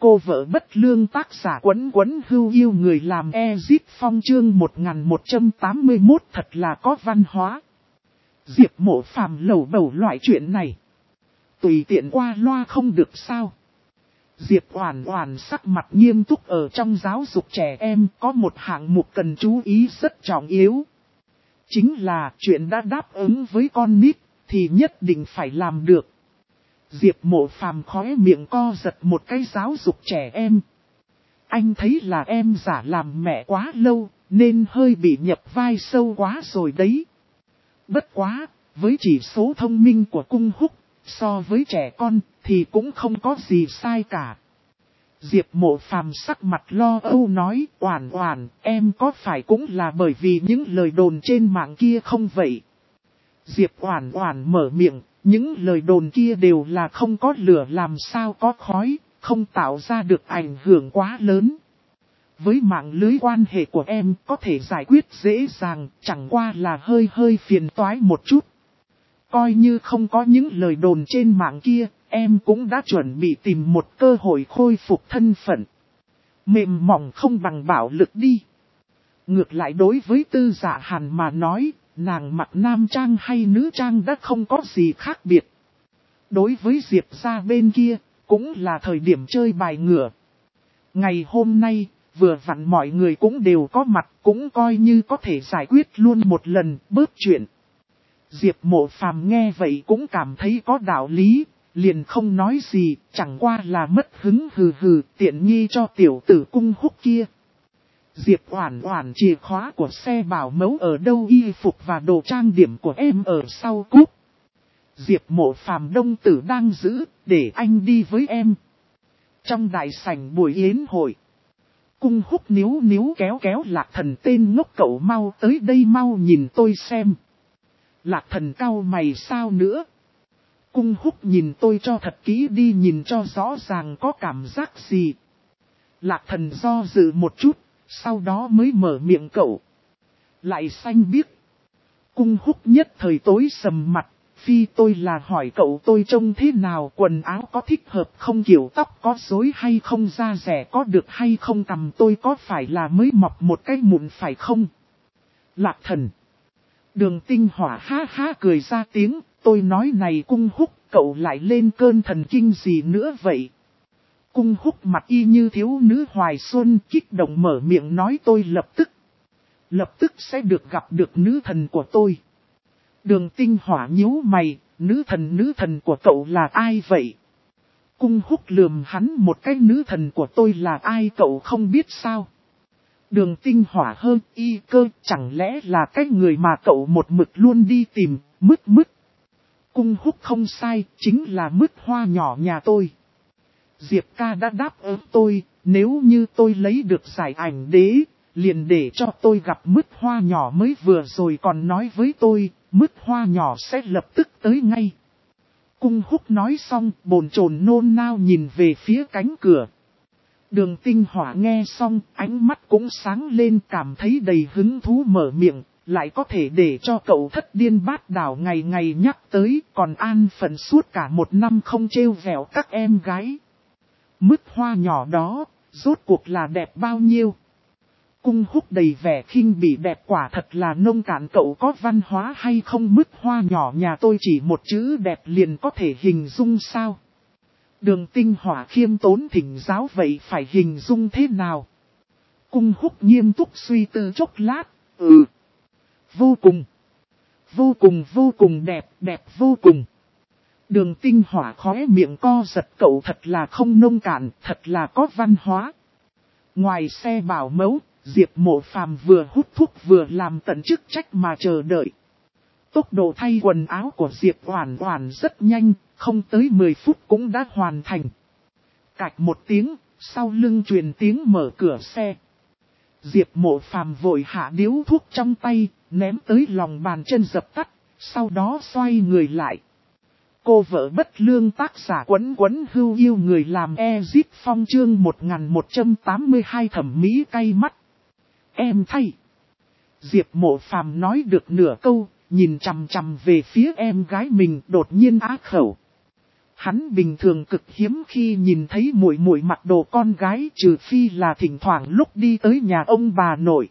Cô vợ bất lương tác giả Quấn Quấn Hưu yêu người làm Ezip Phong chương 1181 thật là có văn hóa. Diệp Mộ Phàm lầu bầu loại chuyện này. Tùy tiện qua loa không được sao. Diệp Oản Oản sắc mặt nghiêm túc ở trong giáo dục trẻ em có một hạng mục cần chú ý rất trọng yếu. Chính là chuyện đã đáp ứng với con nít thì nhất định phải làm được. Diệp Mộ Phàm khóe miệng co giật một cái giáo dục trẻ em. Anh thấy là em giả làm mẹ quá lâu nên hơi bị nhập vai sâu quá rồi đấy. Bất quá, với chỉ số thông minh của Cung Húc, so với trẻ con thì cũng không có gì sai cả. Diệp Mộ Phàm sắc mặt lo âu nói, Oản Oản, em có phải cũng là bởi vì những lời đồn trên mạng kia không vậy? Diệp Oản Oản mở miệng, những lời đồn kia đều là không có lửa làm sao có khói, không tạo ra được ảnh hưởng quá lớn. Với mạng lưới quan hệ của em có thể giải quyết dễ dàng, chẳng qua là hơi phiền toái một chút. Coi như không có những lời đồn trên mạng kia, em cũng đã chuẩn bị tìm một cơ hội khôi phục thân phận. Mềm mỏng không bằng bạo lực đi. Ngược lại đối với Tư Dạ Hàn mà nói, nàng mặc nam trang hay nữ trang đã không có gì khác biệt. Đối với Diệp gia bên kia, cũng là thời điểm chơi bài ngửa. Ngày hôm nay, vừa vặn mọi người cũng đều có mặt, cũng coi như có thể giải quyết luôn một lần, bớt chuyện. Diệp Mộ Phàm nghe vậy cũng cảm thấy có đạo lý, liền không nói gì, chẳng qua là mất hứng hừ tiện nghi cho tiểu tử Cung Húc kia. Diệp Oản Oản chìa khóa của xe bảo mẫu ở đâu, y phục và đồ trang điểm của em ở sau cúp. Diệp Mộ Phàm đông tử đang giữ, để anh đi với em. Trong đại sảnh buổi yến hội, Cung Húc níu kéo Lạc Thần, tên ngốc cậu mau tới đây mau nhìn tôi xem. Lạc Thần cau mày sao nữa? Cung Húc nhìn tôi cho thật kỹ đi, nhìn cho rõ ràng có cảm giác gì. Lạc Thần do dự một chút, sau đó mới mở miệng, cậu lại xanh biếc. Cung Húc nhất thời tối sầm mặt, phi tôi là hỏi cậu tôi trông thế nào, quần áo có thích hợp không, kiểu tóc có rối hay không, da rẻ có được hay không, cằm tôi có phải là mới mọc một cái mụn phải không? Lạc Thần. Đường Tinh Hỏa ha cười ra tiếng, tôi nói này Cung Húc, cậu lại lên cơn thần kinh gì nữa vậy? Cung Húc mặt y như thiếu nữ hoài xuân, kích động mở miệng nói, tôi lập tức sẽ được gặp được nữ thần của tôi. Đường Tinh Hỏa nhíu mày, nữ thần của cậu là ai vậy? Cung Húc lườm hắn một cái, nữ thần của tôi là ai cậu không biết sao? Đường Tinh Hỏa hơn y cơ, chẳng lẽ là cái người mà cậu một mực luôn đi tìm, Mứt. Cung Húc không sai, chính là Mứt Hoa nhỏ nhà tôi. Diệp ca đã đáp ứng tôi, nếu như tôi lấy được giải ảnh đế, liền để cho tôi gặp Mứt Hoa nhỏ, mới vừa rồi còn nói với tôi, Mứt Hoa nhỏ sẽ lập tức tới ngay. Cung Húc nói xong, bồn chồn nôn nao nhìn về phía cánh cửa. Đường Tinh Hỏa nghe xong, ánh mắt cũng sáng lên, cảm thấy đầy hứng thú mở miệng, lại có thể để cho cậu thất điên bát đảo ngày ngày nhắc tới, còn an phận suốt cả một năm không trêu vẹo các em gái. Mứt Hoa nhỏ đó, rốt cuộc là đẹp bao nhiêu? Cung Húc đầy vẻ khinh bỉ, đẹp quả thật là nông cạn, cậu có văn hóa hay không? Mứt Hoa nhỏ nhà tôi chỉ một chữ đẹp liền có thể hình dung sao? Đường Tinh Hỏa khiêm tốn thỉnh giáo, vậy phải hình dung thế nào? Cung Húc nghiêm túc suy tư chốc lát, vô cùng đẹp vô cùng. Đường Tinh Hỏa khóe miệng co giật, cậu thật là không nông cạn, thật là có văn hóa. Ngoài xe bảo mẫu, Diệp Mộ Phàm vừa hút thuốc vừa làm tận chức trách mà chờ đợi. Tốc độ thay quần áo của Diệp Oản Oản rất nhanh, không tới 10 phút cũng đã hoàn thành. Cạch một tiếng, sau lưng truyền tiếng mở cửa xe. Diệp Mộ Phàm vội hạ điếu thuốc trong tay, ném tới lòng bàn chân dập tắt, sau đó xoay người lại. Cô vợ bất lương tác giả Quấn Quấn Hưu yêu người làm Ezip Phong chương 1182 thẩm mỹ cay mắt. Em thay. Diệp Mộ Phàm nói được nửa câu, nhìn chằm chằm về phía em gái mình, đột nhiên á khẩu. Hắn bình thường cực hiếm khi nhìn thấy muội muội mặc đồ con gái, trừ phi là thỉnh thoảng lúc đi tới nhà ông bà nội.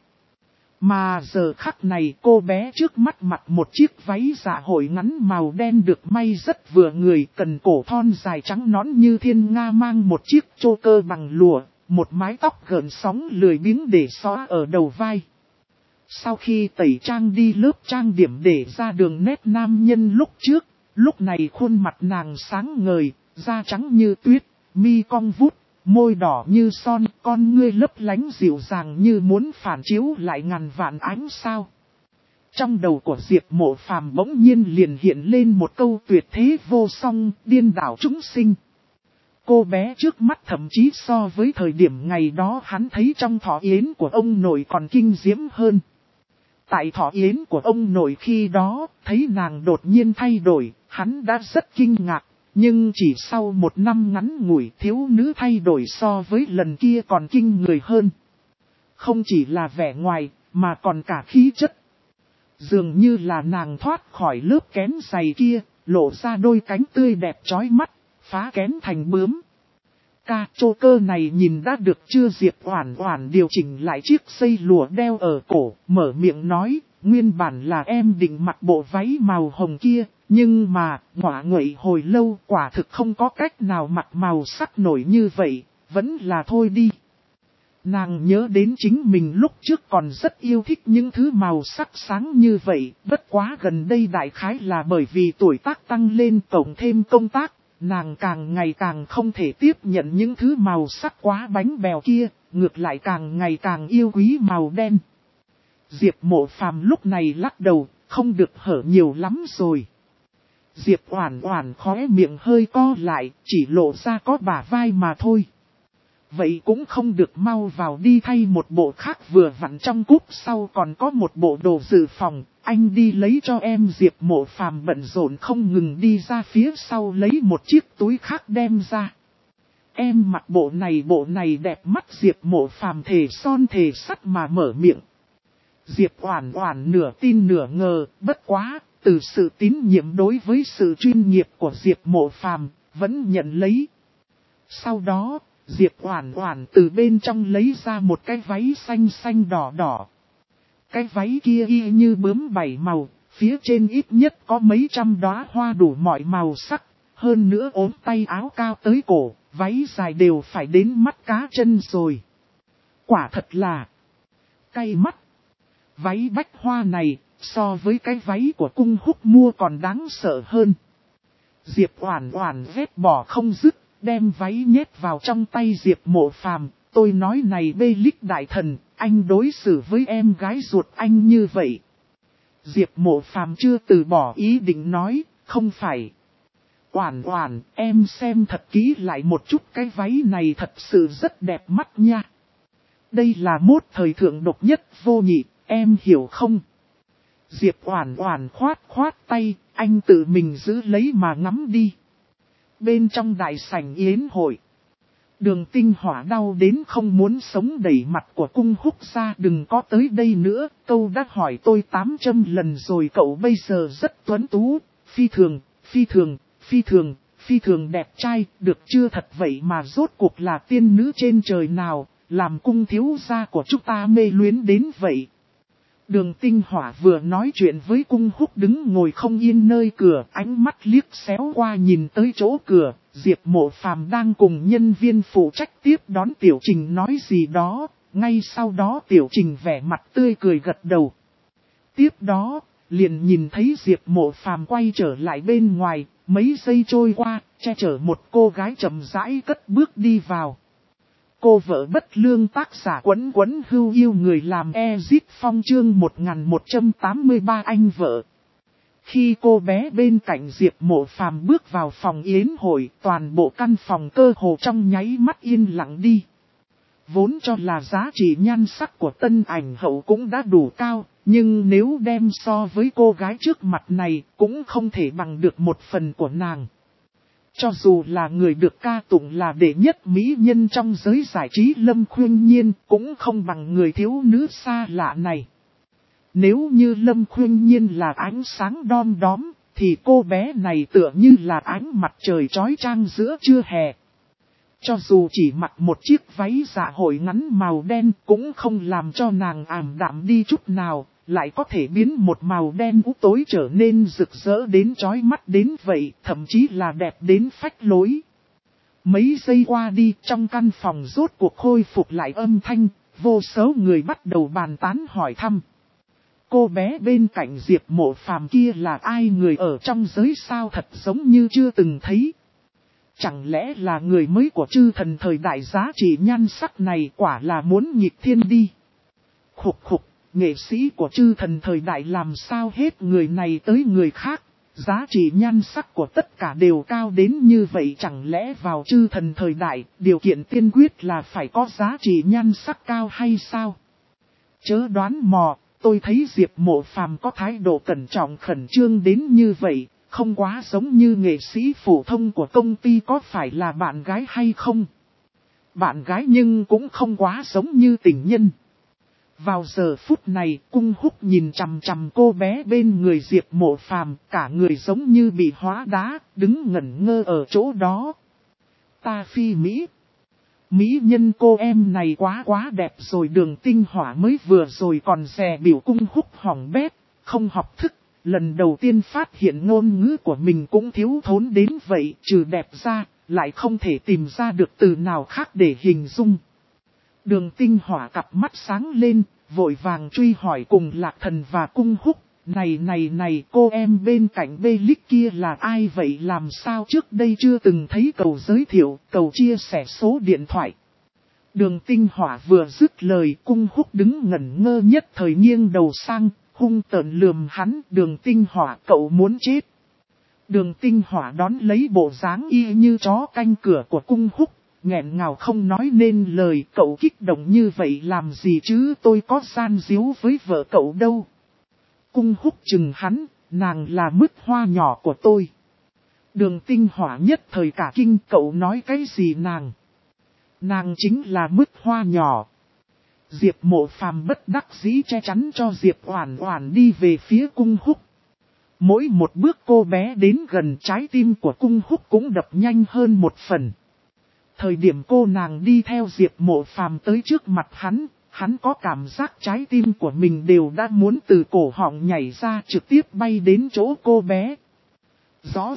Mà giờ khắc này cô bé trước mắt mặc một chiếc váy dạ hội ngắn màu đen được may rất vừa người, cần cổ thon dài trắng nõn như thiên nga, mang một chiếc chô cơ bằng lụa, một mái tóc gợn sóng lười biếng để xõa ở đầu vai. Sau khi tẩy trang đi lớp trang điểm để ra đường nét nam nhân lúc trước, lúc này khuôn mặt nàng sáng ngời, da trắng như tuyết, mi cong vút, môi đỏ như son, con ngươi lấp lánh dịu dàng như muốn phản chiếu lại ngàn vạn ánh sao. Trong đầu của Diệp Mộ Phàm bỗng nhiên liền hiện lên một câu tuyệt thế vô song, điên đảo chúng sinh. Cô bé trước mắt thậm chí so với thời điểm ngày đó hắn thấy trong thọ yến của ông nội còn kinh diễm hơn. Tại thọ yến của ông nội khi đó, thấy nàng đột nhiên thay đổi, hắn đã rất kinh ngạc. Nhưng chỉ sau một năm ngắn ngủi, thiếu nữ thay đổi so với lần kia còn kinh người hơn. Không chỉ là vẻ ngoài, mà còn cả khí chất. Dường như là nàng thoát khỏi lớp kén dày kia, lộ ra đôi cánh tươi đẹp chói mắt, phá kén thành bướm. Ca chô cơ này nhìn đã được chưa? Diệp Oản Oản điều chỉnh lại chiếc dây lụa đeo ở cổ, mở miệng nói, nguyên bản là em định mặc bộ váy màu hồng kia, nhưng mà, ngọa nguậy hồi lâu quả thực không có cách nào mặc màu sắc nổi như vậy, vẫn là thôi đi. Nàng nhớ đến chính mình lúc trước còn rất yêu thích những thứ màu sắc sáng như vậy, bất quá gần đây đại khái là bởi vì tuổi tác tăng lên cộng thêm công tác, nàng càng ngày càng không thể tiếp nhận những thứ màu sắc quá bánh bèo kia, ngược lại càng ngày càng yêu quý màu đen. Diệp Mộ Phàm lúc này lắc đầu, không được hở nhiều lắm rồi. Diệp Oản Oản khóe miệng hơi co lại, chỉ lộ ra có bả vai mà thôi. Vậy cũng không được, mau vào đi thay một bộ khác, vừa vặn trong cúp sau còn có một bộ đồ dự phòng, anh đi lấy cho em. Diệp Mộ Phàm bận rộn không ngừng đi ra phía sau lấy một chiếc túi khác đem ra. Em mặc bộ này đẹp mắt. Diệp Mộ Phàm thề son thề sắt mà mở miệng. Diệp Oản Oản nửa tin nửa ngờ, bất quá, từ sự tín nhiệm đối với sự chuyên nghiệp của Diệp Mộ Phàm, vẫn nhận lấy. Sau đó, Diệp Oản Oản từ bên trong lấy ra một cái váy xanh xanh đỏ đỏ. Cái váy kia y như bướm bảy màu, phía trên ít nhất có mấy trăm đóa hoa đủ mọi màu sắc, hơn nữa ốm tay áo cao tới cổ, váy dài đều phải đến mắt cá chân rồi. Quả thật là cay mắt. Váy bách hoa này, so với cái váy của Cung Húc mua còn đáng sợ hơn. Diệp Oản Oản vét bỏ không dứt, đem váy nhét vào trong tay Diệp Mộ Phàm. Tôi nói này Bê Lích đại thần, anh đối xử với em gái ruột anh như vậy. Diệp Mộ Phàm chưa từ bỏ ý định nói, không phải. Oản Oản, em xem thật kỹ lại một chút, cái váy này thật sự rất đẹp mắt nha. Đây là mốt thời thượng độc nhất vô nhị, em hiểu không? Diệp Oản Oản khoát tay, anh tự mình giữ lấy mà ngắm đi. Bên trong đại sảnh yến hội, Đường Tinh Hỏa đau đến không muốn sống, đẩy mặt của Cung Húc ra, đừng có tới đây nữa, câu đã hỏi tôi 800 lần rồi, cậu bây giờ rất tuấn tú, phi thường đẹp trai, được chưa? Thật vậy mà rốt cuộc là tiên nữ trên trời nào, làm Cung thiếu gia của chúng ta mê luyến đến vậy. Đường Tinh Hỏa vừa nói chuyện với Cung Húc đứng ngồi không yên nơi cửa, ánh mắt liếc xéo qua nhìn tới chỗ cửa, Diệp Mộ Phàm đang cùng nhân viên phụ trách tiếp đón Tiểu Trình nói gì đó, ngay sau đó Tiểu Trình vẻ mặt tươi cười gật đầu. Tiếp đó, liền nhìn thấy Diệp Mộ Phàm quay trở lại bên ngoài, mấy giây trôi qua, che chở một cô gái chậm rãi cất bước đi vào. Cô vợ bất lương, tác giả Quấn Quấn Hưu Yêu người làm Ezit Phong, chương 1183 anh vợ. Khi cô bé bên cạnh Diệp Mộ Phàm bước vào phòng yến hội, toàn bộ căn phòng cơ hồ trong nháy mắt yên lặng đi. Vốn cho là giá trị nhan sắc của tân ảnh hậu cũng đã đủ cao, nhưng nếu đem so với cô gái trước mặt này cũng không thể bằng được một phần của nàng. Cho dù là người được ca tụng là đệ nhất mỹ nhân trong giới giải trí Lâm Khuynh Nhiên cũng không bằng người thiếu nữ xa lạ này. Nếu như Lâm Khuynh Nhiên là ánh sáng đom đóm, thì cô bé này tựa như là ánh mặt trời chói chang giữa trưa hè. Cho dù chỉ mặc một chiếc váy dạ hội ngắn màu đen cũng không làm cho nàng ảm đạm đi chút nào, lại có thể biến một màu đen u tối trở nên rực rỡ đến chói mắt đến vậy, thậm chí là đẹp đến phách lối. Mấy giây qua đi, trong căn phòng rốt cuộc khôi phục lại âm thanh, vô số người bắt đầu bàn tán hỏi thăm. Cô bé bên cạnh Diệp Mộ Phàm kia là ai, người ở trong giới sao thật giống như chưa từng thấy. Chẳng lẽ là người mới của chư thần thời đại, giá trị nhan sắc này quả là muốn nghịch thiên đi. Khục khục, nghệ sĩ của chư thần thời đại làm sao hết người này tới người khác. Giá trị nhan sắc của tất cả đều cao đến như vậy, chẳng lẽ vào chư thần thời đại, điều kiện tiên quyết là phải có giá trị nhan sắc cao hay sao? Chớ đoán mò, tôi thấy Diệp Mộ Phàm có thái độ cẩn trọng khẩn trương đến như vậy, không quá giống như nghệ sĩ phổ thông của công ty, có phải là bạn gái hay không? Bạn gái nhưng cũng không quá giống như tình nhân. Vào giờ phút này, Cung Húc nhìn chằm chằm cô bé bên người Diệp Mộ Phàm, cả người giống như bị hóa đá, đứng ngẩn ngơ ở chỗ đó. Ta phi Mỹ. Mỹ nhân cô em này quá đẹp rồi. Đường Tinh Hỏa mới vừa rồi còn dè biểu Cung Húc hỏng bét, không học thức. Lần đầu tiên phát hiện ngôn ngữ của mình cũng thiếu thốn đến vậy, trừ đẹp ra, lại không thể tìm ra được từ nào khác để hình dung. Đường Tinh Hỏa cặp mắt sáng lên, vội vàng truy hỏi cùng Lạc Thần và Cung Húc. Này, cô em bên cạnh Bê-líc kia là ai vậy, làm sao trước đây chưa từng thấy, cầu giới thiệu, cầu chia sẻ số điện thoại. Đường Tinh Hỏa vừa dứt lời, Cung Húc đứng ngẩn ngơ nhất thời nghiêng đầu sang, hung tợn lườm hắn. Đường Tinh Hỏa, cậu muốn chết. Đường Tinh Hỏa đón lấy bộ dáng y như chó canh cửa của Cung Húc, nghẹn ngào không nói nên lời. Cậu kích động như vậy làm gì chứ, tôi có gian díu với vợ cậu đâu. Cung Húc chừng hắn, nàng là mứt hoa nhỏ của tôi. Đường Tinh Hỏa nhất thời cả kinh, cậu nói cái gì nàng? Nàng chính là mứt hoa nhỏ. Diệp Mộ Phàm bất đắc dĩ che chắn cho Diệp Oản Oản đi về phía Cung Húc. Mỗi một bước cô bé đến gần, trái tim của Cung Húc cũng đập nhanh hơn một phần. Thời điểm cô nàng đi theo Diệp Mộ Phàm tới trước mặt hắn có cảm giác trái tim của mình đều đã muốn từ cổ họng nhảy ra, trực tiếp bay đến chỗ cô bé. Rõ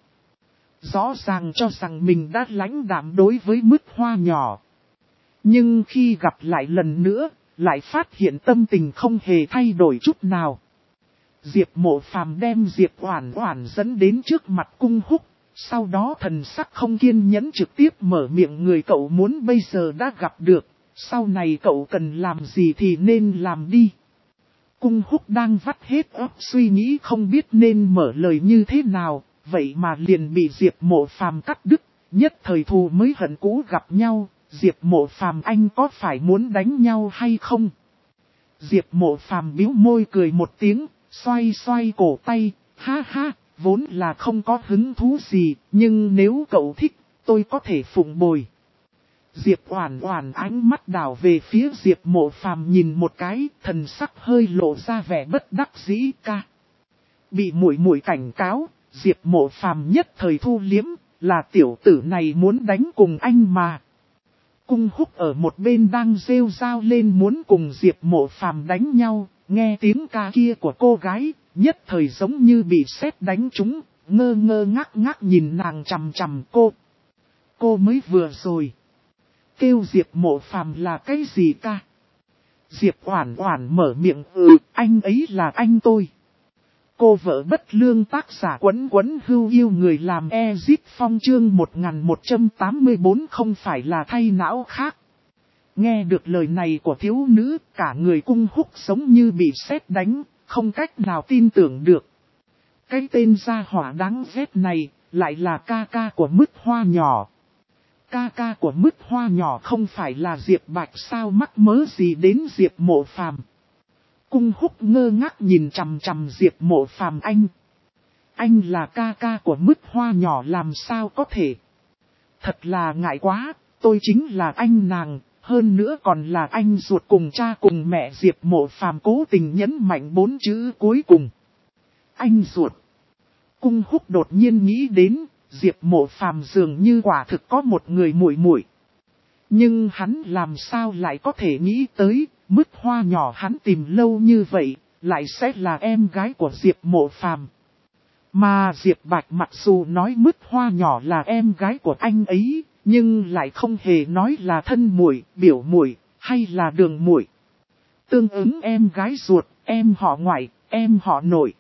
ràng cho rằng mình đã lãnh đạm đối với mứt hoa nhỏ. Nhưng khi gặp lại lần nữa, lại phát hiện tâm tình không hề thay đổi chút nào. Diệp Mộ Phàm đem Diệp Oản Oản dẫn đến trước mặt Cung Húc, sau đó thần sắc không kiên nhẫn trực tiếp mở miệng, người cậu muốn bây giờ đã gặp được, sau này cậu cần làm gì thì nên làm đi. Cung Húc đang vắt hết óc suy nghĩ không biết nên mở lời như thế nào, vậy mà liền bị Diệp Mộ Phàm cắt đứt, nhất thời thù mới hận cũ gặp nhau. Diệp Mộ Phàm, anh có phải muốn đánh nhau hay không? Diệp Mộ Phàm bĩu môi cười một tiếng, xoay cổ tay, ha ha, vốn là không có hứng thú gì, nhưng nếu cậu thích, tôi có thể phụng bồi. Diệp Oản Oản ánh mắt đảo về phía Diệp Mộ Phàm nhìn một cái, thần sắc hơi lộ ra vẻ bất đắc dĩ. Ca. Bị muội cảnh cáo, Diệp Mộ Phàm nhất thời thu liếm, là tiểu tử này muốn đánh cùng anh mà. Cung Húc ở một bên đang rêu rao lên muốn cùng Diệp Mộ Phàm đánh nhau, nghe tiếng ca kia của cô gái, nhất thời giống như bị sét đánh trúng, ngơ ngác nhìn nàng chằm chằm cô. Cô mới vừa rồi kêu Diệp Mộ Phàm là cái gì ca? Diệp Oản Oản mở miệng, anh ấy là anh tôi. Cô vợ bất lương, tác giả Quấn Hưu yêu người làm Ezit Phong, chương 1184 không phải là thay não khác. Nghe được lời này của thiếu nữ, cả người Cung Húc giống như bị sét đánh, không cách nào tin tưởng được. Cái tên gia hỏa đáng ghét này, lại là ca ca của mứt hoa nhỏ. Ca ca của mứt hoa nhỏ không phải là Diệp Bạch sao, mắc mớ gì đến Diệp Mộ Phàm. Cung Húc ngơ ngác nhìn chằm chằm Diệp Mộ Phàm, anh là ca ca của mứt hoa nhỏ làm sao có thể. Thật là ngại quá, tôi chính là anh nàng, hơn nữa còn là anh ruột cùng cha cùng mẹ. Diệp Mộ Phàm cố tình nhấn mạnh 4 chữ cuối cùng. Anh ruột. Cung Húc đột nhiên nghĩ đến, Diệp Mộ Phàm dường như quả thực có một người muội muội. Nhưng hắn làm sao lại có thể nghĩ tới, Mứt Hoa nhỏ hắn tìm lâu như vậy, lại sẽ là em gái của Diệp Mộ Phàm. Mà Diệp Bạch mặc dù nói Mứt Hoa nhỏ là em gái của anh ấy, nhưng lại không hề nói là thân muội, biểu muội hay là đường muội. Tương ứng em gái ruột, em họ ngoại, em họ nội.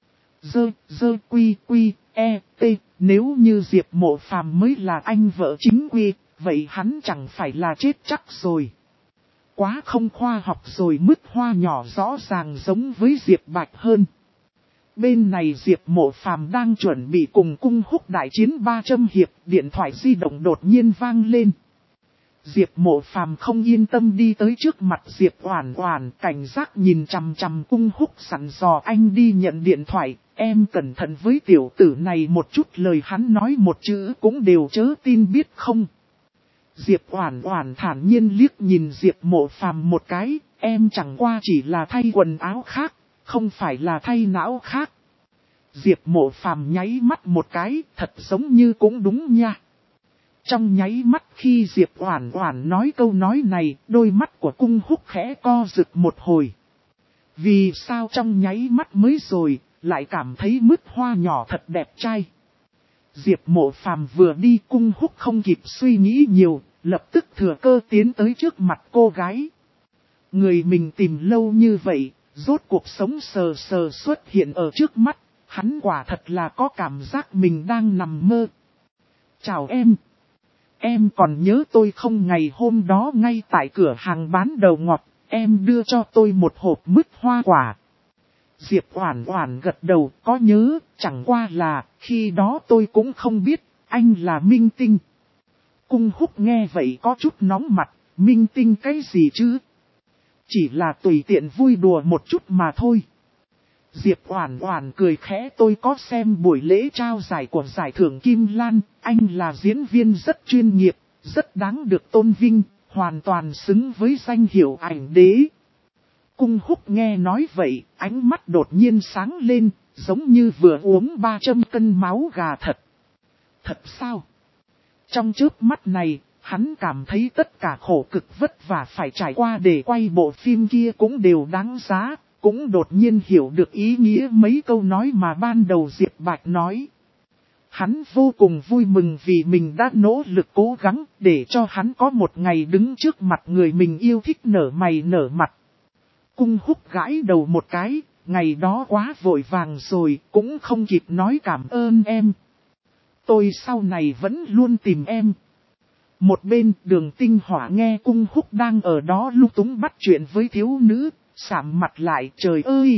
Quy t, nếu như Diệp Mộ Phàm mới là anh vợ chính quy, vậy hắn chẳng phải là chết chắc rồi. Quá không khoa học rồi. Mứt Hoa nhỏ rõ ràng giống với Diệp Bạch hơn. Bên này Diệp Mộ Phàm đang chuẩn bị cùng Cung Húc đại chiến 300 hiệp, điện thoại di động đột nhiên vang lên. Diệp Mộ Phàm không yên tâm đi tới trước mặt Diệp Oản Oản, cảnh giác nhìn chằm chằm Cung Húc sẵn dò anh đi nhận điện thoại, em cẩn thận với tiểu tử này một chút, lời hắn nói một chữ cũng đều chớ tin biết không. Diệp Oản Oản thản nhiên liếc nhìn Diệp Mộ Phàm một cái, em chẳng qua chỉ là thay quần áo khác, không phải là thay não khác. Diệp Mộ Phàm nháy mắt một cái, thật giống như cũng đúng nha. Trong nháy mắt khi Diệp Oản Oản nói câu nói này, đôi mắt của Cung Húc khẽ co rụt một hồi. Vì sao trong nháy mắt mới rồi, lại cảm thấy Mứt Hoa nhỏ thật đẹp trai. Diệp Mộ Phàm vừa đi, Cung Húc không kịp suy nghĩ nhiều, lập tức thừa cơ tiến tới trước mặt cô gái. Người mình tìm lâu như vậy, rốt cuộc sống sờ sờ xuất hiện ở trước mắt, hắn quả thật là có cảm giác mình đang nằm mơ. Chào em. Em còn nhớ tôi không, ngày hôm đó ngay tại cửa hàng bán đầu ngọt, em đưa cho tôi một hộp mứt hoa quả. Diệp Oản Oản gật đầu, có nhớ, chẳng qua là, khi đó tôi cũng không biết, anh là minh tinh. Cung Húc nghe vậy có chút nóng mặt, minh tinh cái gì chứ? Chỉ là tùy tiện vui đùa một chút mà thôi. Diệp Oản Oản cười khẽ, tôi có xem buổi lễ trao giải của giải thưởng Kim Lan, anh là diễn viên rất chuyên nghiệp, rất đáng được tôn vinh, hoàn toàn xứng với danh hiệu ảnh đế. Cung Húc nghe nói vậy, ánh mắt đột nhiên sáng lên, giống như vừa uống 300 cân máu gà thật. Thật sao? Trong chớp mắt này, hắn cảm thấy tất cả khổ cực vất vả phải trải qua để quay bộ phim kia cũng đều đáng giá. Cũng đột nhiên hiểu được ý nghĩa mấy câu nói mà ban đầu Diệp Bạch nói. Hắn vô cùng vui mừng vì mình đã nỗ lực cố gắng để cho hắn có một ngày đứng trước mặt người mình yêu thích nở mày nở mặt. Cung Húc gãi đầu một cái, ngày đó quá vội vàng rồi, cũng không kịp nói cảm ơn em. Tôi sau này vẫn luôn tìm em. Một bên Đường Tinh Hỏa nghe Cung Húc đang ở đó lung túng bắt chuyện với thiếu nữ. Sạm mặt lại, trời ơi!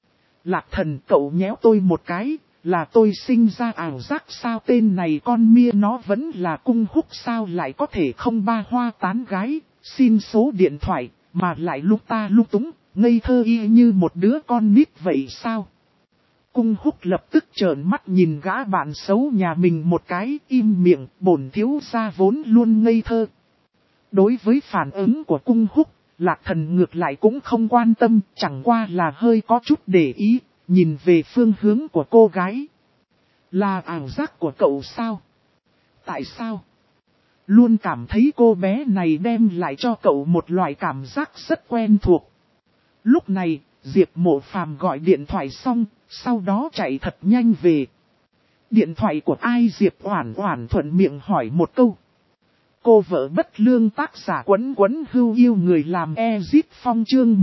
Lạc Thần, cậu nhéo tôi một cái, là tôi sinh ra ảo giác sao? Tên này con mia nó vẫn là Cung Húc sao lại có thể không ba hoa tán gái, xin số điện thoại, mà lại lúc ta lung túng, ngây thơ y như một đứa con nít vậy sao? Cung Húc lập tức trợn mắt nhìn gã bạn xấu nhà mình một cái, im miệng, bổn thiếu gia vốn luôn ngây thơ. Đối với phản ứng của Cung Húc, Lạc Thần ngược lại cũng không quan tâm, chẳng qua là hơi có chút để ý, nhìn về phương hướng của cô gái. Là ảo giác của cậu sao? Tại sao? Luôn cảm thấy cô bé này đem lại cho cậu một loại cảm giác rất quen thuộc. Lúc này, Diệp Mộ Phàm gọi điện thoại xong, sau đó chạy thật nhanh về. Điện thoại của ai? Diệp Oản Oản thuận miệng hỏi một câu. Cô vợ bất lương, tác giả Quấn Quấn Hưu Yêu người làm Ezit Phong, chương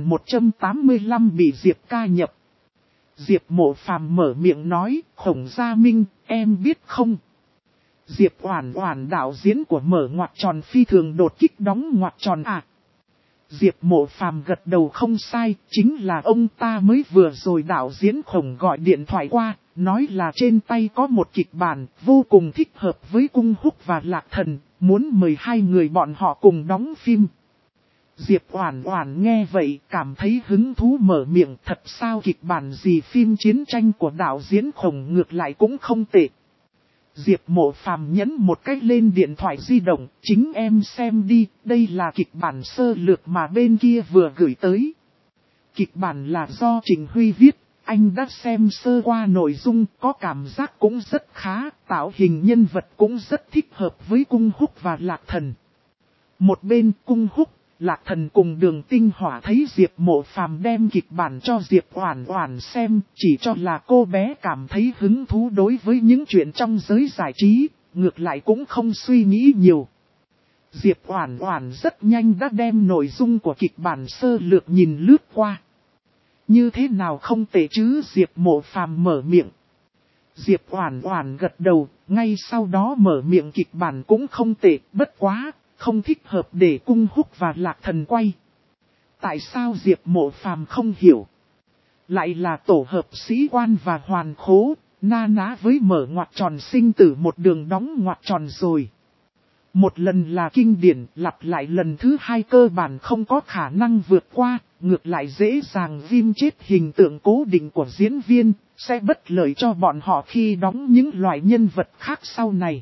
1185 bị Diệp ca nhập. Diệp Mộ Phàm mở miệng nói, Khổng Gia Minh, em biết không? Diệp Oản Oản, đạo diễn của Mở ngoặc tròn phi thường đột kích đóng ngoặc tròn à? Diệp Mộ Phàm gật đầu, không sai, chính là ông ta mới vừa rồi đạo diễn Khổng gọi điện thoại qua, nói là trên tay có một kịch bản vô cùng thích hợp với Cung Húc và Lạc Thần, muốn mời hai người bọn họ cùng đóng phim. Diệp Oản Oản nghe vậy cảm thấy hứng thú mở miệng, thật sao? Kịch bản gì? Phim chiến tranh của đạo diễn Khổng ngược lại cũng không tệ. Diệp Mộ Phàm nhấn một cách lên điện thoại di động, chính em xem đi, đây là kịch bản sơ lược mà bên kia vừa gửi tới. Kịch bản là do Trình Huy viết, Anh đã xem sơ qua nội dung, có cảm giác cũng rất khá, tạo hình nhân vật cũng rất thích hợp với Cung Húc và Lạc Thần. Một bên Cung Húc, Lạc Thần cùng Đường Tinh Hỏa thấy Diệp Mộ Phàm đem kịch bản cho Diệp Oản Oản xem, chỉ cho là cô bé cảm thấy hứng thú đối với những chuyện trong giới giải trí, ngược lại cũng không suy nghĩ nhiều. Diệp Oản Oản rất nhanh đã đem nội dung của kịch bản sơ lược nhìn lướt qua. Như thế nào không tệ chứ, Diệp Mộ Phàm mở miệng. Diệp Oản Oản gật đầu, ngay sau đó mở miệng, kịch bản cũng không tệ, bất quá, không thích hợp để Cung Húc và Lạc Thần quay. Tại sao Diệp Mộ Phàm không hiểu? Lại là tổ hợp Sĩ Quan và Hoàn Khố, na ná với mở ngoặc tròn sinh tử một đường đóng ngoặc tròn rồi. Một lần là kinh điển, lặp lại lần thứ hai cơ bản không có khả năng vượt qua, ngược lại dễ dàng ghim chết hình tượng cố định của diễn viên, sẽ bất lợi cho bọn họ khi đóng những loại nhân vật khác sau này.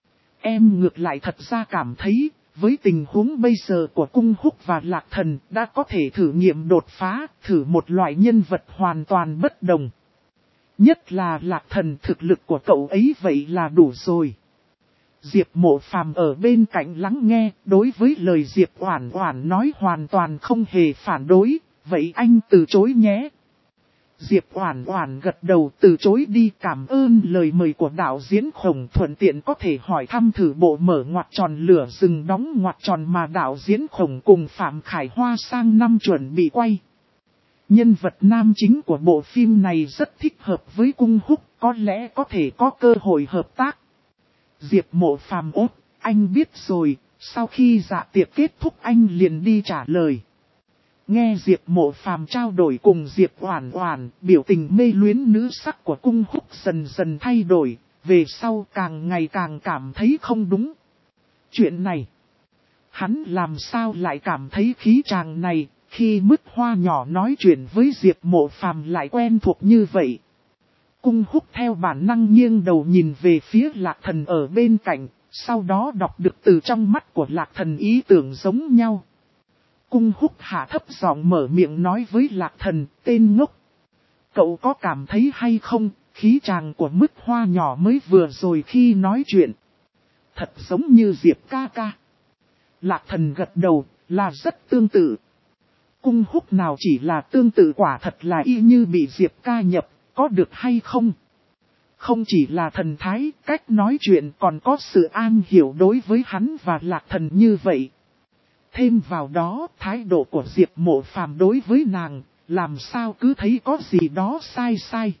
Em ngược lại thật ra cảm thấy, với tình huống bây giờ của Cung Húc và Lạc Thần đã có thể thử nghiệm đột phá, thử một loại nhân vật hoàn toàn bất đồng. Nhất là Lạc Thần, thực lực của cậu ấy vậy là đủ rồi. Diệp Mộ Phàm ở bên cạnh lắng nghe, đối với lời Diệp Oản Oản nói hoàn toàn không hề phản đối, vậy anh từ chối nhé. Diệp Oản Oản gật đầu từ chối đi, cảm ơn lời mời của đạo diễn Khổng, thuận tiện có thể hỏi thăm thử bộ mở ngoặc tròn lửa rừng đóng ngoặc tròn mà đạo diễn Khổng cùng Phạm Khải Hoa sang năm chuẩn bị quay. Nhân vật nam chính của bộ phim này rất thích hợp với Cung Húc, có lẽ có thể có cơ hội hợp tác. Diệp Mộ Phàm ốt, anh biết rồi, sau khi dạ tiệc kết thúc anh liền đi trả lời. Nghe Diệp Mộ Phàm trao đổi cùng Diệp Oản Oản, biểu tình mê luyến nữ sắc của Cung Húc dần dần thay đổi, về sau càng ngày càng cảm thấy không đúng. Chuyện này, hắn làm sao lại cảm thấy khí chàng này, khi Mứt Hoa nhỏ nói chuyện với Diệp Mộ Phàm lại quen thuộc như vậy. Cung Húc theo bản năng nghiêng đầu nhìn về phía Lạc Thần ở bên cạnh, sau đó đọc được từ trong mắt của Lạc Thần ý tưởng giống nhau. Cung Húc hạ thấp giọng mở miệng nói với Lạc Thần, tên ngốc. Cậu có cảm thấy hay không, khí chàng của Mứt Hoa nhỏ mới vừa rồi khi nói chuyện. Thật giống như Diệp ca ca. Lạc Thần gật đầu, là rất tương tự. Cung Húc nào chỉ là tương tự, quả thật là y như bị Diệp ca nhập, có được hay không? Không chỉ là thần thái, cách nói chuyện còn có sự an hiểu đối với hắn và Lạc Thần như vậy. Thêm vào đó, thái độ của Diệp Mộ Phàm đối với nàng, làm sao cứ thấy có gì đó sai sai.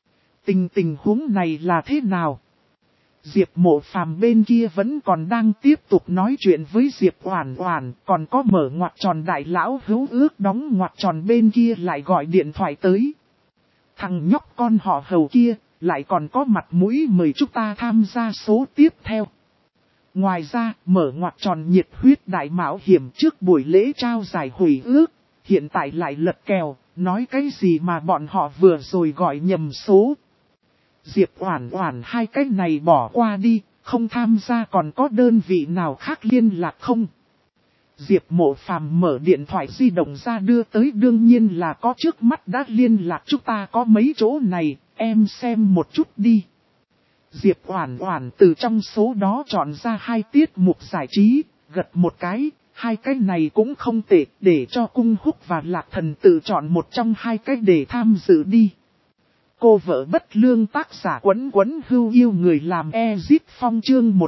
Tình huống này là thế nào? Diệp Mộ Phàm bên kia vẫn còn đang tiếp tục nói chuyện với Diệp Oản Oản, còn có mở ngoặc tròn đại lão Hữu Ước đóng ngoặc tròn bên kia lại gọi điện thoại tới. Thằng nhóc con họ Hầu kia, lại còn có mặt mũi mời chúng ta tham gia số tiếp theo. Ngoài ra, mở ngoặc tròn nhiệt huyết đại mạo hiểm trước buổi lễ trao giải hủy ước, hiện tại lại lật kèo, nói cái gì mà bọn họ vừa rồi gọi nhầm số. Diệp Oản Oản hai cái này bỏ qua đi, không tham gia còn có đơn vị nào khác liên lạc không? Diệp Mộ Phàm mở điện thoại di động ra đưa tới, đương nhiên là có, trước mắt đã liên lạc chúng ta có mấy chỗ này, em xem một chút đi. Diệp Oản Oản từ trong số đó chọn ra 2 tiết mục giải trí, gật một cái, 2 cái này cũng không tệ, để cho Cung Húc và Lạc Thần tự chọn một trong 2 cái để tham dự đi. Cô vợ bất lương, tác giả Quấn Quấn Hưu yêu người làm Ezit Phong, chương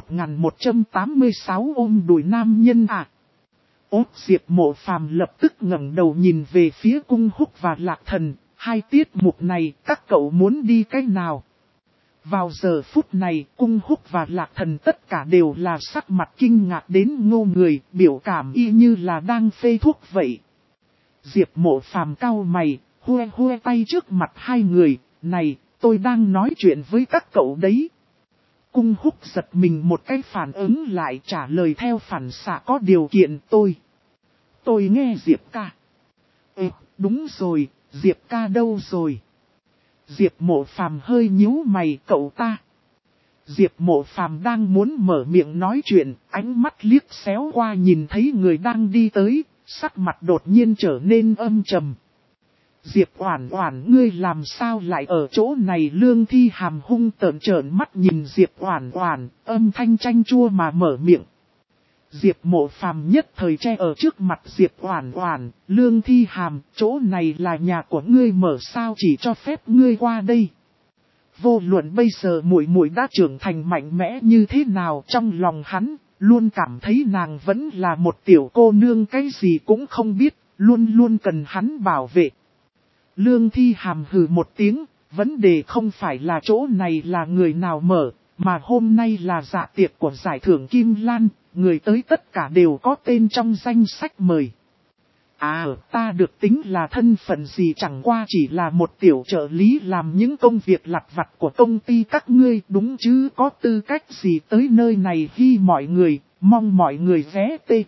1186 ôm đùi nam nhân à. Ốt, Diệp Mộ Phàm lập tức ngẩng đầu nhìn về phía Cung Húc và Lạc Thần, 2 tiết mục này các cậu muốn đi cái nào? Vào giờ phút này, Cung Húc và Lạc Thần tất cả đều là sắc mặt kinh ngạc đến ngô người, biểu cảm y như là đang phê thuốc vậy. Diệp Mộ Phàm cau mày, hue tay trước mặt hai người, này, tôi đang nói chuyện với các cậu đấy. Cung Húc giật mình một cái, phản ứng lại trả lời theo phản xạ có điều kiện, tôi nghe Diệp ca. Đúng rồi, Diệp ca đâu rồi? Diệp Mộ Phàm hơi nhíu mày, cậu ta. Diệp Mộ Phàm đang muốn mở miệng nói chuyện, ánh mắt liếc xéo qua nhìn thấy người đang đi tới, sắc mặt đột nhiên trở nên âm trầm. Diệp Oản Oản ngươi làm sao lại ở chỗ này? Lương Thi Hàm hung tợn trợn mắt nhìn Diệp Oản Oản, âm thanh chanh chua mà mở miệng. Diệp Mộ Phàm nhất thời che ở trước mặt Diệp Oản Oản, Lương Thi Hàm, chỗ này là nhà của ngươi mở sao chỉ cho phép ngươi qua đây. Vô luận bây giờ muội muội đã trưởng thành mạnh mẽ như thế nào, trong lòng hắn, luôn cảm thấy nàng vẫn là một tiểu cô nương cái gì cũng không biết, luôn luôn cần hắn bảo vệ. Lương Thi Hàm hừ một tiếng, vấn đề không phải là chỗ này là người nào mở, mà hôm nay là dạ tiệc của giải thưởng Kim Lan, người tới tất cả đều có tên trong danh sách mời. À, ta được tính là thân phận gì, chẳng qua chỉ là một tiểu trợ lý làm những công việc lặt vặt của công ty các ngươi, đúng chứ, có tư cách gì tới nơi này khi mọi người, mong mọi người vé tê.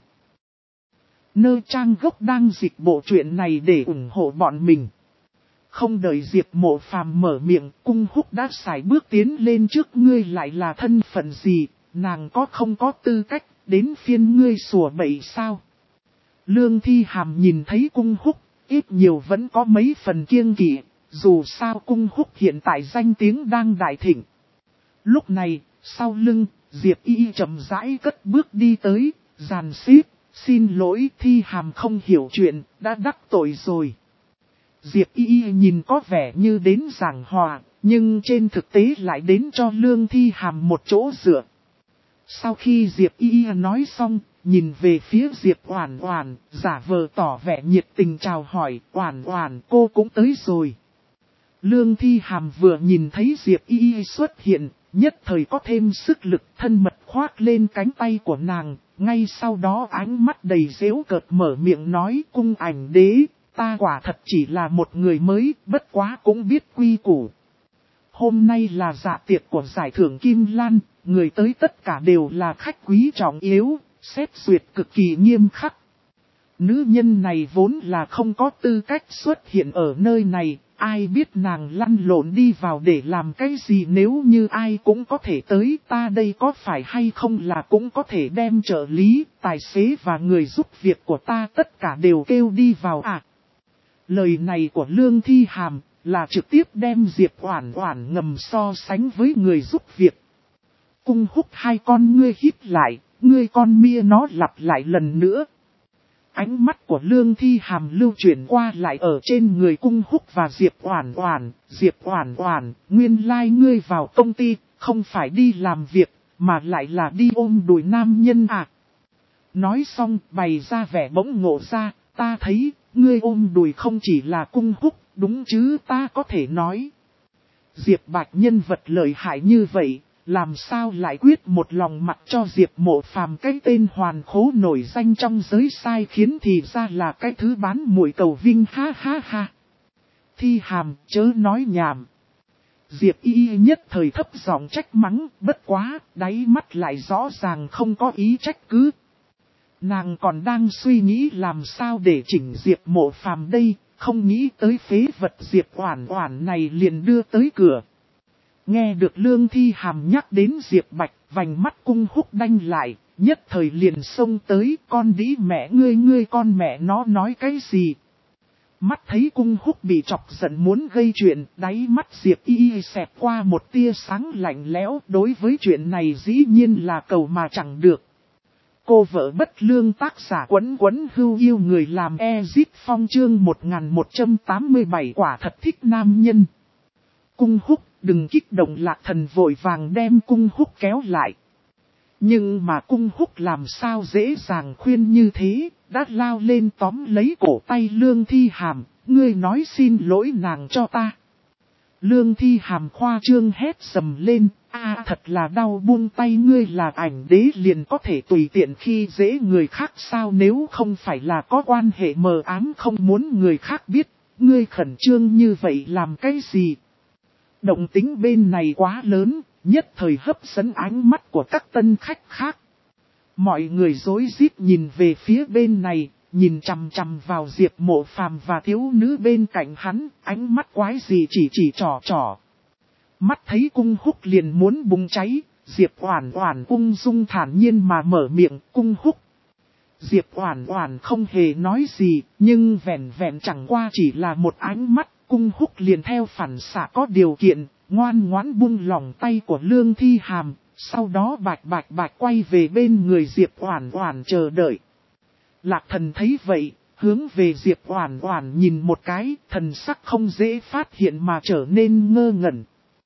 Nơ trang gốc đang dịch bộ truyện này để ủng hộ bọn mình. Không đợi Diệp Mộ Phàm mở miệng, Cung Húc đã sải bước tiến lên trước. Ngươi lại là thân phận gì, nàng có không có tư cách, đến phiên ngươi sủa bậy sao? Lương Thi Hàm nhìn thấy Cung Húc, ít nhiều vẫn có mấy phần kiêng kỵ, dù sao Cung Húc hiện tại danh tiếng đang đại thịnh. Lúc này, sau lưng, Diệp Y chậm rãi cất bước đi tới, giàn xếp, xin lỗi Thi Hàm không hiểu chuyện, đã đắc tội rồi. Diệp Y nhìn có vẻ như đến giảng hòa, nhưng trên thực tế lại đến cho Lương Thi Hàm một chỗ dựa. Sau khi Diệp Y nói xong, nhìn về phía Diệp Oản Oản, giả vờ tỏ vẻ nhiệt tình chào hỏi, Oản Oản cô cũng tới rồi. Lương Thi Hàm vừa nhìn thấy Diệp Y xuất hiện, nhất thời có thêm sức lực, thân mật khoác lên cánh tay của nàng, ngay sau đó ánh mắt đầy giễu cợt mở miệng nói, Cung Ảnh Đế, ta quả thật chỉ là một người mới, bất quá cũng biết quy củ. Hôm nay là dạ tiệc của giải thưởng Kim Lan, người tới tất cả đều là khách quý trọng yếu, xét duyệt cực kỳ nghiêm khắc. Nữ nhân này vốn là không có tư cách xuất hiện ở nơi này, ai biết nàng lăn lộn đi vào để làm cái gì, nếu như ai cũng có thể tới, ta đây có phải hay không là cũng có thể đem trợ lý, tài xế và người giúp việc của ta tất cả đều kêu đi vào à. Lời này của Lương Thi Hàm là trực tiếp đem Diệp Oản Oản ngầm so sánh với người giúp việc. Cung Húc hai con ngươi híp lại, ngươi con mia nó lặp lại lần nữa. Ánh mắt của Lương Thi Hàm lưu chuyển qua lại ở trên người Cung Húc và Diệp Oản Oản. Diệp Oản Oản, nguyên lai ngươi vào công ty, không phải đi làm việc, mà lại là đi ôm đùi nam nhân à. Nói xong bày ra vẻ bỗng ngộ ra, ta thấy, ngươi ôm đùi không chỉ là Cung Húc, đúng chứ, ta có thể nói. Diệp Bạch nhân vật lợi hại như vậy, làm sao lại quyết một lòng mặc cho Diệp Mộ Phàm cái tên hoàn khố nổi danh trong giới sai, khiến thì ra là cái thứ bán muội cầu vinh, ha ha ha. Thi Hàm chớ nói nhảm. Diệp Y nhất thời thấp giọng trách mắng, bất quá, đáy mắt lại rõ ràng không có ý trách cứ. Nàng còn đang suy nghĩ làm sao để chỉnh Diệp Mộ Phàm đây, không nghĩ tới phế vật Diệp Oản Oản này liền đưa tới cửa. Nghe được Lương Thi Hàm nhắc đến Diệp Bạch, vành mắt Cung Húc đanh lại, nhất thời liền xông tới, con đĩ mẹ ngươi con mẹ nó nói cái gì. Mắt thấy Cung Húc bị chọc giận muốn gây chuyện, đáy mắt Diệp Y xẹt qua một tia sáng lạnh lẽo, đối với chuyện này dĩ nhiên là cầu mà chẳng được. Cô vợ bất lương tác giả Quấn Quấn Hưu yêu người làm Ezit Phong chương 1187 quả thật thích nam nhân. Cung Húc, đừng kích động, Lạc Thần vội vàng đem Cung Húc kéo lại. Nhưng mà Cung Húc làm sao dễ dàng khuyên như thế, đã lao lên tóm lấy cổ tay Lương Thi Hàm, ngươi nói xin lỗi nàng cho ta. Lương Thi Hàm khoa trương hét sầm lên, thật là đau, buông tay, ngươi là ảnh đế liền có thể tùy tiện khi dễ người khác sao, nếu không phải là có quan hệ mờ ám không muốn người khác biết, ngươi khẩn trương như vậy làm cái gì? Động tính bên này quá lớn, nhất thời hấp dẫn ánh mắt của các tân khách khác. Mọi người rối rít nhìn về phía bên này, nhìn chằm chằm vào Diệp Mộ Phàm và thiếu nữ bên cạnh hắn, ánh mắt quái gì chỉ trỏ. Mắt thấy Cung Húc liền muốn bùng cháy, Diệp Oản Oản ung dung thản nhiên mà mở miệng, Cung Húc. Diệp Oản Oản không hề nói gì, nhưng vẻn vẹn chẳng qua chỉ là một ánh mắt, Cung Húc liền theo phản xạ có điều kiện, ngoan ngoãn buông lỏng tay của Lương Thi Hàm, sau đó bạch quay về bên người Diệp Oản Oản chờ đợi. Lạc Thần thấy vậy, hướng về Diệp Oản Oản nhìn một cái, thần sắc không dễ phát hiện mà trở nên ngơ ngẩn.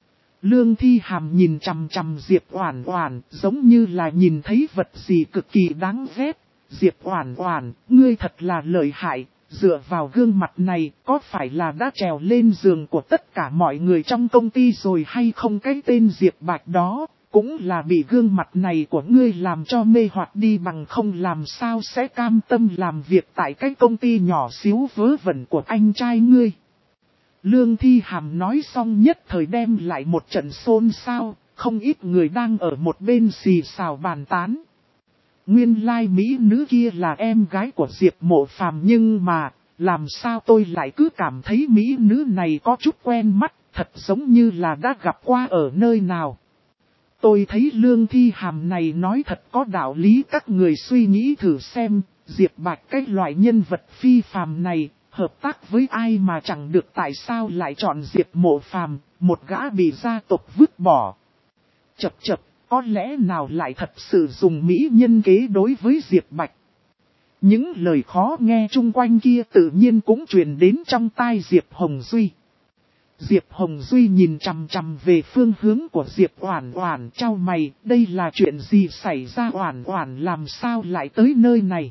Lương Thi Hàm nhìn chằm chằm Diệp Oản Oản, giống như là nhìn thấy vật gì cực kỳ đáng ghét. Diệp Oản Oản, ngươi thật là lợi hại, dựa vào gương mặt này, có phải là đã trèo lên giường của tất cả mọi người trong công ty rồi hay không? Cái tên Diệp Bạch đó, cũng là bị gương mặt này của ngươi làm cho mê hoặc đi, bằng không làm sao sẽ cam tâm làm việc tại cái công ty nhỏ xíu vớ vẩn của anh trai ngươi. Lương Thi Hàm nói xong nhất thời đem lại một trận xôn xao, không ít người đang ở một bên xì xào bàn tán. Nguyên lai mỹ nữ kia là em gái của Diệp Mộ Phàm, nhưng mà, làm sao tôi lại cứ cảm thấy mỹ nữ này có chút quen mắt, thật giống như là đã gặp qua ở nơi nào. Tôi thấy Lương Thi Hàm này nói thật có đạo lý, các người suy nghĩ thử xem, Diệp Bạch cái loại nhân vật phi phàm này, hợp tác với ai mà chẳng được, tại sao lại chọn Diệp Mộ Phàm, một gã bị gia tộc vứt bỏ. Chập, có lẽ nào lại thật sự dùng mỹ nhân kế đối với Diệp Bạch. Những lời khó nghe chung quanh kia tự nhiên cũng truyền đến trong tai Diệp Hồng Duy. Diệp Hồng Duy nhìn chằm chằm về phương hướng của Diệp Oản Oản, chau mày, đây là chuyện gì xảy ra, Oản Oản làm sao lại tới nơi này.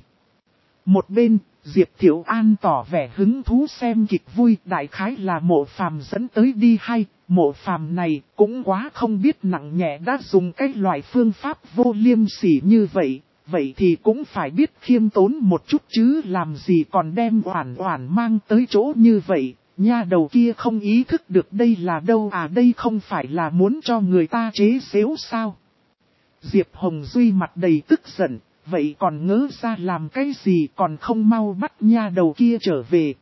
Một bên, Diệp Thiệu An tỏ vẻ hứng thú xem kịch vui, đại khái là Mộ Phàm dẫn tới đi hay, Mộ Phàm này cũng quá không biết nặng nhẹ, đã dùng cái loại phương pháp vô liêm sỉ như vậy, vậy thì cũng phải biết khiêm tốn một chút chứ, làm gì còn đem Oản Oản mang tới chỗ như vậy. Nha đầu kia không ý thức được đây là đâu à, đây không phải là muốn cho người ta chế giễu sao. Diệp Hồng Duy mặt đầy tức giận, vậy còn ngớ ra làm cái gì, còn không mau bắt nha đầu kia trở về.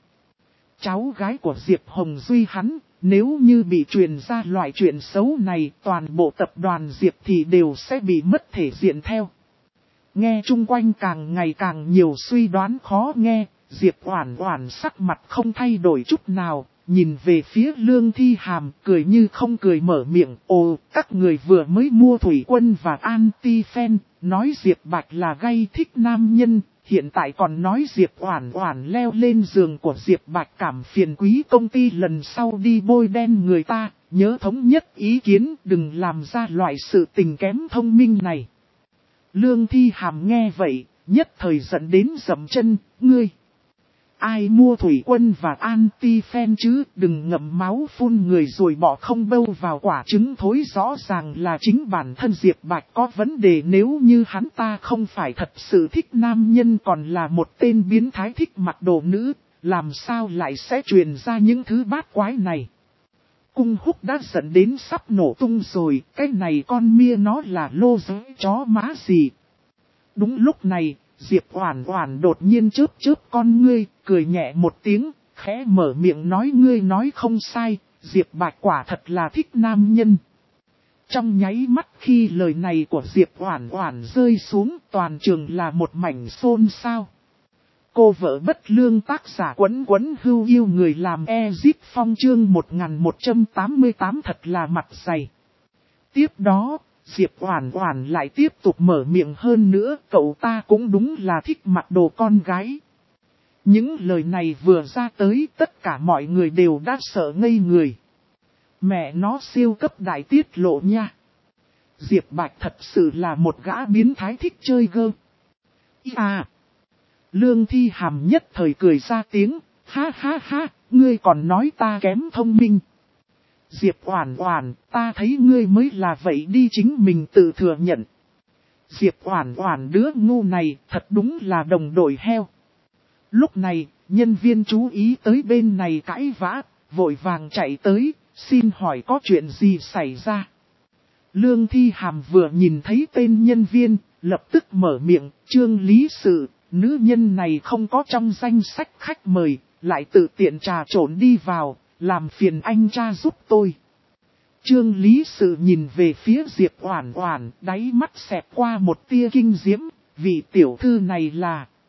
Cháu gái của Diệp Hồng Duy hắn, nếu như bị truyền ra loại chuyện xấu này, toàn bộ tập đoàn Diệp thì đều sẽ bị mất thể diện theo. Nghe chung quanh càng ngày càng nhiều suy đoán khó nghe. Diệp Oản Oản sắc mặt không thay đổi chút nào, nhìn về phía Lương Thi Hàm, cười như không cười mở miệng, ồ, các người vừa mới mua Thủy Quân và Anti-Fan, nói Diệp Bạch là gay thích nam nhân, hiện tại còn nói Diệp Oản Oản leo lên giường của Diệp Bạch cảm phiền quý công ty, lần sau đi bôi đen người ta, nhớ thống nhất ý kiến, đừng làm ra loại sự tình kém thông minh này. Lương Thi Hàm nghe vậy, nhất thời giận đến dậm chân, ngươi. Ai mua Thủy Quân và Anti-Fan chứ, đừng ngậm máu phun người rồi bỏ không bâu vào quả trứng thối, rõ ràng là chính bản thân Diệp Bạch có vấn đề, nếu như hắn ta không phải thật sự thích nam nhân còn là một tên biến thái thích mặc đồ nữ, làm sao lại sẽ truyền ra những thứ bát quái này. Cung Húc đã giận đến sắp nổ tung rồi, cái này con mia nó là lô giới chó má gì. Đúng lúc này, Diệp Oản Oản đột nhiên chớp con ngươi, cười nhẹ một tiếng, khẽ mở miệng nói, ngươi nói không sai, Diệp Bạch quả thật là thích nam nhân. Trong nháy mắt khi lời này của Diệp Oản Oản rơi xuống, toàn trường là một mảnh xôn xao. Cô vợ bất lương tác giả Quấn hưu yêu người làm Ezip Phong chương 1188 thật là mặt dày. Tiếp đó, Diệp Oản Oản lại tiếp tục mở miệng hơn nữa, cậu ta cũng đúng là thích mặc đồ con gái. Những lời này vừa ra tới, tất cả mọi người đều đã sợ ngây người. Mẹ nó siêu cấp đại tiết lộ nha. Diệp Bạch thật sự là một gã biến thái thích chơi gơ. À! Lương Thi Hàm nhất thời cười ra tiếng, ha ha ha, ngươi còn nói ta kém thông minh. Diệp Oản Oản, ta thấy ngươi mới là vậy đi, chính mình tự thừa nhận. Diệp Oản Oản đứa ngu này, thật đúng là đồng đội heo. Lúc này, nhân viên chú ý tới bên này cãi vã, vội vàng chạy tới, xin hỏi có chuyện gì xảy ra. Lương Thi Hàm vừa nhìn thấy tên nhân viên, lập tức mở miệng, Trương lý sự, nữ nhân này không có trong danh sách khách mời, lại tự tiện trà trộn đi vào, làm phiền anh cha giúp tôi. Trương lý sự nhìn về phía Diệp Oản Oản, đáy mắt xẹt qua một tia kinh diễm, vị tiểu thư này là...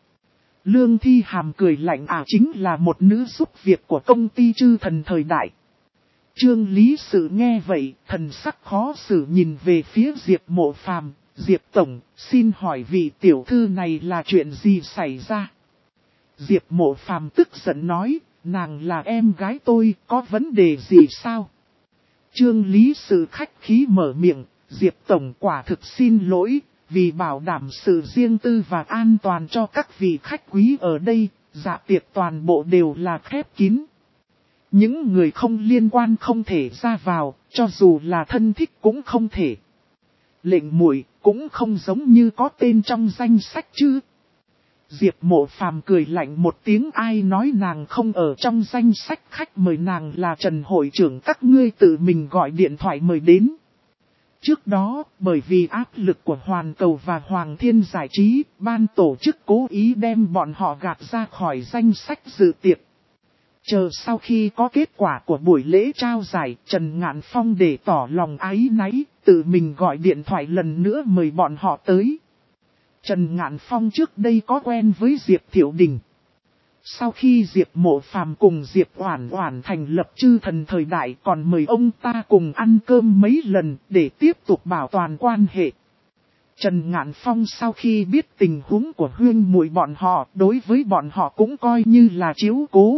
Lương Thi Hàm cười lạnh chính là một nữ giúp việc của công ty Chư Thần thời đại. Trương Lý Sự nghe vậy, thần sắc khó xử nhìn về phía Diệp Mộ Phàm. Diệp Tổng, xin hỏi vị tiểu thư này là chuyện gì xảy ra? Diệp Mộ Phàm tức giận nói, nàng là em gái tôi, có vấn đề gì sao? Trương Lý Sự khách khí mở miệng, Diệp Tổng quả thực xin lỗi, vì bảo đảm sự riêng tư và an toàn cho các vị khách quý ở đây, dạ tiệc toàn bộ đều là khép kín. Những người không liên quan không thể ra vào, cho dù là thân thích cũng không thể. Lệnh muội cũng không giống như có tên trong danh sách chứ. Diệp Mộ Phàm cười lạnh một tiếng, ai nói nàng không ở trong danh sách, khách mời nàng là Trần hội trưởng các ngươi tự mình gọi điện thoại mời đến. Trước đó, bởi vì áp lực của Hoàn Cầu và Hoàng Thiên Giải Trí, ban tổ chức cố ý đem bọn họ gạt ra khỏi danh sách dự tiệc. Chờ sau khi có kết quả của buổi lễ trao giải, Trần Ngạn Phong để tỏ lòng áy náy, tự mình gọi điện thoại lần nữa mời bọn họ tới. Trần Ngạn Phong trước đây có quen với Diệp Thiệu Đình. Sau khi Diệp Mộ Phàm cùng Diệp Oản Oản thành lập Chư Thần thời đại, còn mời ông ta cùng ăn cơm mấy lần để tiếp tục bảo toàn quan hệ. Trần Ngạn Phong sau khi biết tình huống của huynh muội bọn họ, đối với bọn họ cũng coi như là chiếu cố.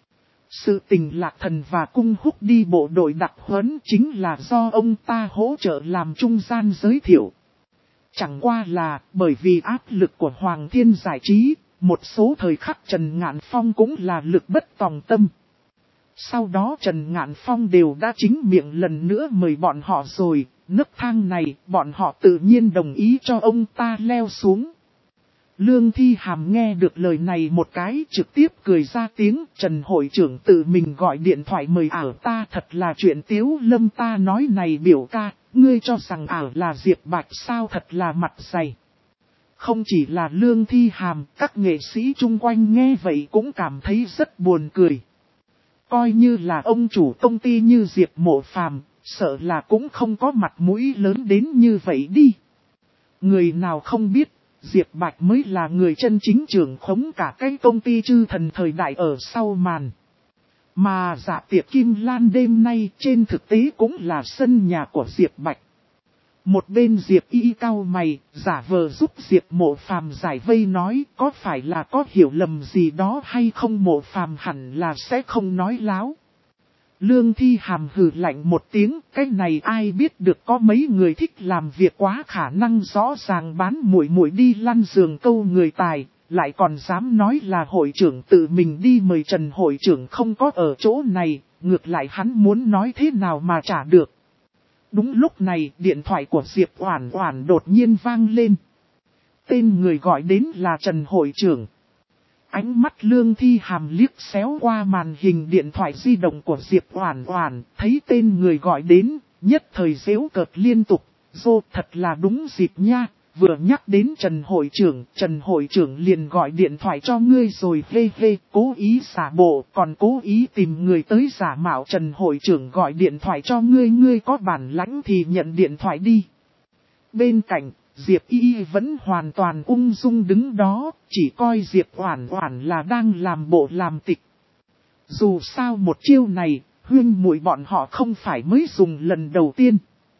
Sự tình Lạc Thần và Cung Húc đi bộ đội đặc huấn chính là do ông ta hỗ trợ làm trung gian giới thiệu. Chẳng qua là bởi vì áp lực của Hoàng Thiên Giải Trí, một số thời khắc Trần Ngạn Phong cũng là lực bất tòng tâm. Sau đó Trần Ngạn Phong đều đã chính miệng lần nữa mời bọn họ rồi, nấc thang này bọn họ tự nhiên đồng ý cho ông ta leo xuống. Lương Thi Hàm nghe được lời này một cái trực tiếp cười ra tiếng, Trần hội trưởng tự mình gọi điện thoại mời ta thật là chuyện Tiếu Lâm ta nói này biểu ca, ngươi cho rằng là Diệp Bạch sao, thật là mặt dày. Không chỉ là Lương Thi Hàm, các nghệ sĩ chung quanh nghe vậy cũng cảm thấy rất buồn cười. Coi như là ông chủ công ty như Diệp Mộ Phàm, sợ là cũng không có mặt mũi lớn đến như vậy đi. Người nào không biết, Diệp Bạch mới là người chân chính trưởng khống cả cái công ty Chư Thần thời đại ở sau màn. Mà dạ tiệc Kim Lan đêm nay trên thực tế cũng là sân nhà của Diệp Bạch. Một bên Diệp Y cau mày, giả vờ giúp Diệp Mộ Phàm giải vây nói, có phải là có hiểu lầm gì đó hay không, Mộ Phàm hẳn là sẽ không nói láo. Lương Thi Hàm hừ lạnh một tiếng, cái này ai biết được, có mấy người thích làm việc quá khả năng rõ ràng bán muội muội đi lăn giường câu người tài, lại còn dám nói là hội trưởng tự mình đi mời Trần hội trưởng không có ở chỗ này, ngược lại hắn muốn nói thế nào mà trả được. Đúng lúc này, điện thoại của Diệp Oản Oản đột nhiên vang lên. Tên người gọi đến là Trần hội trưởng. Ánh mắt Lương Thi Hàm liếc xéo qua màn hình điện thoại di động của Diệp Oản Oản, thấy tên người gọi đến, nhất thời giễu cợt liên tục, "Dô, thật là đúng dịp nha, vừa nhắc đến Trần hội trưởng liền gọi điện thoại cho ngươi rồi, hê hê, cố ý giả bộ, còn cố ý tìm người tới giả mạo Trần hội trưởng gọi điện thoại cho ngươi, ngươi có bản lãnh thì nhận điện thoại đi." Bên cạnh, Diệp Y vẫn hoàn toàn ung dung đứng đó, chỉ coi Diệp Oản Oản là đang làm bộ làm tịch. Dù sao một chiêu này, huynh muội bọn họ không phải mới dùng lần đầu tiên.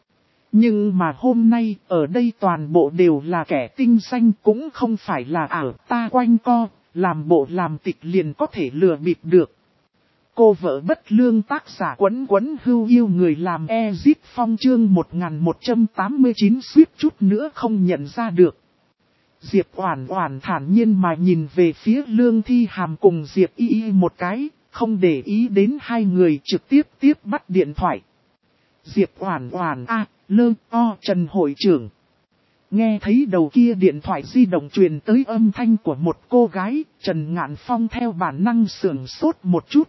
Nhưng mà hôm nay, ở đây toàn bộ đều là kẻ tinh danh, cũng không phải là ta quanh co, làm bộ làm tịch liền có thể lừa bịp được. Cô vợ bất lương tác giả Quấn Quấn Hưu yêu người làm Ezip Phong chương 1189 suýt chút nữa không nhận ra được. Diệp Oản Oản thản nhiên mà nhìn về phía Lương Thi Hàm cùng Diệp Y một cái, không để ý đến hai người, trực tiếp bắt điện thoại. Diệp Oản Oản Trần hội trưởng. Nghe thấy đầu kia điện thoại di động truyền tới âm thanh của một cô gái, Trần Ngạn Phong theo bản năng sửng sốt một chút.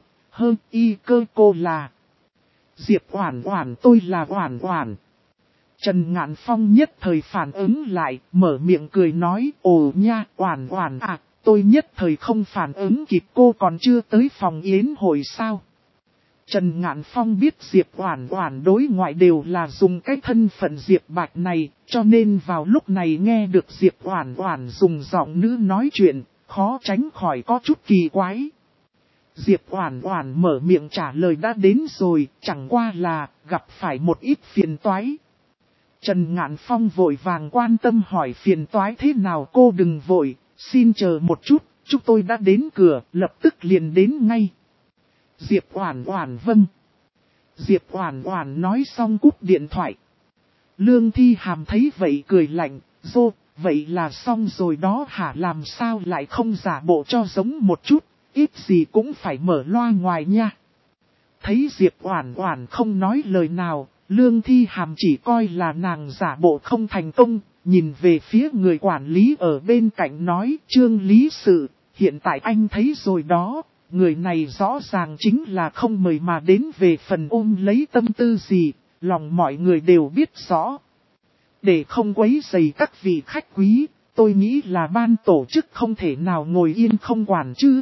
Cô là Diệp Oản Oản, tôi là Oản Oản. Trần Ngạn Phong nhất thời phản ứng lại, mở miệng cười nói, ồ nha, Oản Oản tôi nhất thời không phản ứng kịp, cô còn chưa tới phòng yến hội sao. Trần Ngạn Phong biết Diệp Oản Oản đối ngoại đều là dùng cái thân phận Diệp Bạch này, cho nên vào lúc này nghe được Diệp Oản Oản dùng giọng nữ nói chuyện, khó tránh khỏi có chút kỳ quái. Diệp Oản Oản mở miệng trả lời đã đến rồi, chẳng qua là gặp phải một ít phiền toái. Trần Ngạn Phong vội vàng quan tâm hỏi phiền toái thế nào, cô đừng vội, xin chờ một chút, chúng tôi đã đến cửa, lập tức liền đến ngay. Diệp Oản Oản vâng. Diệp Oản Oản nói xong cúp điện thoại. Lương Thi Hàm thấy vậy cười lạnh, "Dô, vậy là xong rồi đó hả, làm sao lại không giả bộ cho giống một chút, ít gì cũng phải mở loa ngoài nha." Thấy Diệp Oản Oản không nói lời nào, Lương Thi Hàm chỉ coi là nàng giả bộ không thành công, nhìn về phía người quản lý ở bên cạnh nói, "Trương lý sự, hiện tại anh thấy rồi đó, người này rõ ràng chính là không mời mà đến, về phần ôm lấy tâm tư gì, lòng mọi người đều biết rõ. Để không quấy rầy các vị khách quý, tôi nghĩ là ban tổ chức không thể nào ngồi yên không quản chứ."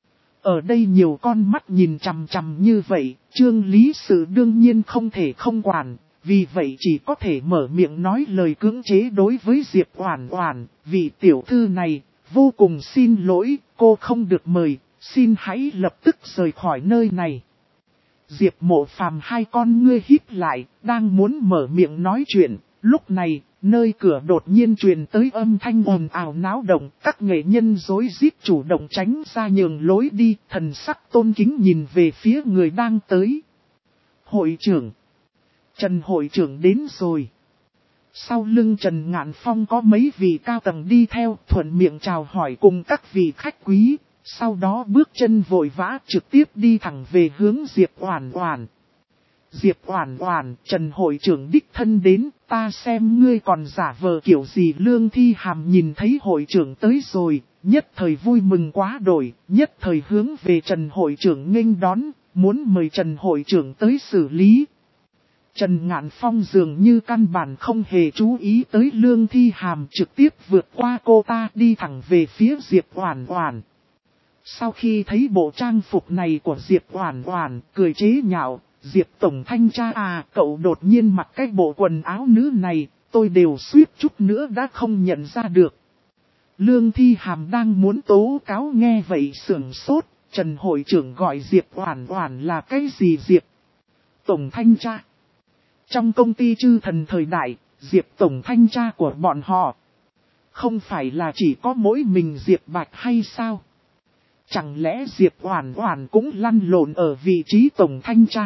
Ở đây nhiều con mắt nhìn chằm chằm như vậy, Trương lý sự đương nhiên không thể không quản, vì vậy chỉ có thể mở miệng nói lời cưỡng chế đối với Diệp Oản Oản, "Vị tiểu thư này, vô cùng xin lỗi, cô không được mời, xin hãy lập tức rời khỏi nơi này." Diệp Mộ Phàm hai con ngươi híp lại, đang muốn mở miệng nói chuyện, lúc này, nơi cửa đột nhiên truyền tới âm thanh ồn ào náo động, các nghệ nhân rối rít chủ động tránh ra nhường lối đi, thần sắc tôn kính nhìn về phía người đang tới. "Hội trưởng, Trần hội trưởng đến rồi." Sau lưng Trần Ngạn Phong có mấy vị cao tầng đi theo, thuận miệng chào hỏi cùng các vị khách quý, sau đó bước chân vội vã trực tiếp đi thẳng về hướng Diệp Oản Oản. "Diệp Oản Oản, Trần hội trưởng đích thân đến, ta xem ngươi còn giả vờ kiểu gì." Lương Thi Hàm nhìn thấy hội trưởng tới rồi, nhất thời vui mừng quá đổi, nhất thời hướng về Trần hội trưởng nghênh đón, muốn mời Trần hội trưởng tới xử lý. Trần Ngạn Phong dường như căn bản không hề chú ý tới Lương Thi Hàm, trực tiếp vượt qua cô ta đi thẳng về phía Diệp Oản Oản. Sau khi thấy bộ trang phục này của Diệp Oản Oản, cười chế nhạo, "Diệp tổng thanh tra à, cậu đột nhiên mặc cái bộ quần áo nữ này, tôi đều suýt chút nữa đã không nhận ra được." Lương Thi Hàm đang muốn tố cáo nghe vậy sửng sốt, Trần hội trưởng gọi Diệp Oản Oản là cái gì? Diệp tổng thanh tra. Trong công ty Chư Thần thời đại, Diệp tổng thanh tra của bọn họ không phải là chỉ có mỗi mình Diệp Bạch hay sao? Chẳng lẽ Diệp Oản Oản cũng lăn lộn ở vị trí tổng thanh tra?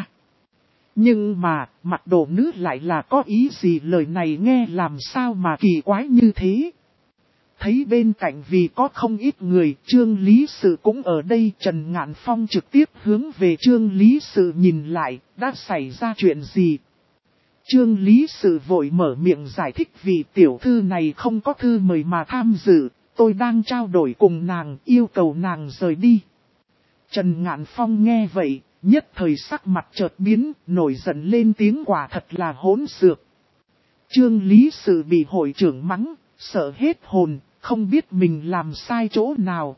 Nhưng mà, mặc đồ nữ lại là có ý gì, lời này nghe làm sao mà kỳ quái như thế? Thấy bên cạnh vì có không ít người, Trương lý sự cũng ở đây, Trần Ngạn Phong trực tiếp hướng về Trương lý sự nhìn lại, đã xảy ra chuyện gì? Trương lý sự vội mở miệng giải thích, "Vì tiểu thư này không có thư mời mà tham dự, tôi đang trao đổi cùng nàng, yêu cầu nàng rời đi." Trần Ngạn Phong nghe vậy, nhất thời sắc mặt chợt biến, nổi giận lên tiếng, "Quả thật là hỗn xược." Trương lý sự bị hội trưởng mắng, sợ hết hồn, không biết mình làm sai chỗ nào,